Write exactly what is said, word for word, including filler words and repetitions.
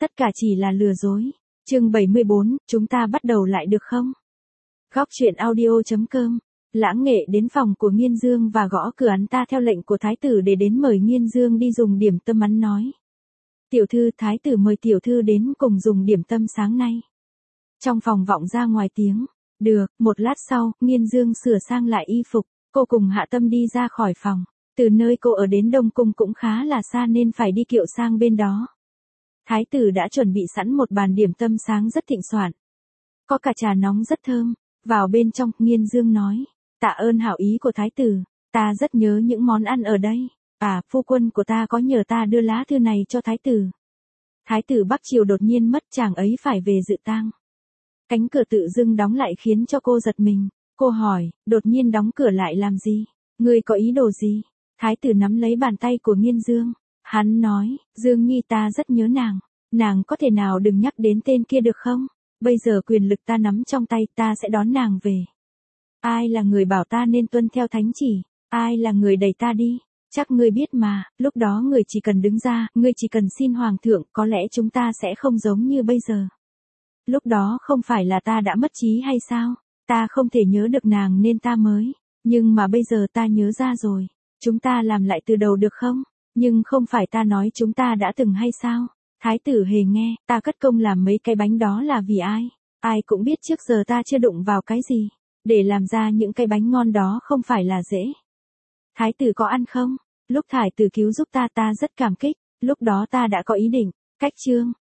Tất cả chỉ là lừa dối. Chương bảy mươi bốn, chúng ta bắt đầu lại được không? Góc truyện audio chấm com. Lãng Nghệ đến phòng của Nghiên Dương và gõ cửa, hắn ta theo lệnh của thái tử để đến mời Nghiên Dương đi dùng điểm tâm. Hắn nói: "Tiểu thư, thái tử mời tiểu thư đến cùng dùng điểm tâm sáng nay." Trong phòng vọng ra ngoài tiếng: "Được." Một lát sau, Nghiên Dương sửa sang lại y phục, cô cùng Hạ Tâm đi ra khỏi phòng. Từ nơi cô ở đến Đông Cung cũng khá là xa nên phải đi kiệu sang bên đó. Thái tử đã chuẩn bị sẵn một bàn điểm tâm sáng rất thịnh soạn. Có cả trà nóng rất thơm. Vào bên trong, Nghiên Dương nói: "Tạ ơn hảo ý của thái tử, ta rất nhớ những món ăn ở đây. À, phu quân của ta có nhờ ta đưa lá thư này cho thái tử." Thái tử Bắc Triều đột nhiên mất, chàng ấy phải về dự tang. Cánh cửa tự dưng đóng lại khiến cho cô giật mình. Cô hỏi: "Đột nhiên đóng cửa lại làm gì? Ngươi có ý đồ gì?" Thái tử nắm lấy bàn tay của Nghiên Dương. Hắn nói: "Dương Nhi, ta rất nhớ nàng. Nàng có thể nào đừng nhắc đến tên kia được không? Bây giờ quyền lực ta nắm trong tay, ta sẽ đón nàng về. Ai là người bảo ta nên tuân theo thánh chỉ? Ai là người đẩy ta đi? Chắc ngươi biết mà, lúc đó ngươi chỉ cần đứng ra, ngươi chỉ cần xin hoàng thượng, có lẽ chúng ta sẽ không giống như bây giờ. Lúc đó không phải là ta đã mất trí hay sao? Ta không thể nhớ được nàng nên ta mới. Nhưng mà bây giờ ta nhớ ra rồi. Chúng ta làm lại từ đầu được không? Nhưng không phải ta nói chúng ta đã từng hay sao?" Thái tử Hề nghe: "Ta cất công làm mấy cái bánh đó là vì ai? Ai cũng biết trước giờ ta chưa đụng vào cái gì. Để làm ra những cái bánh ngon đó không phải là dễ. Thái tử có ăn không? Lúc thái tử cứu giúp ta ta rất cảm kích. Lúc đó ta đã có ý định. Cách chương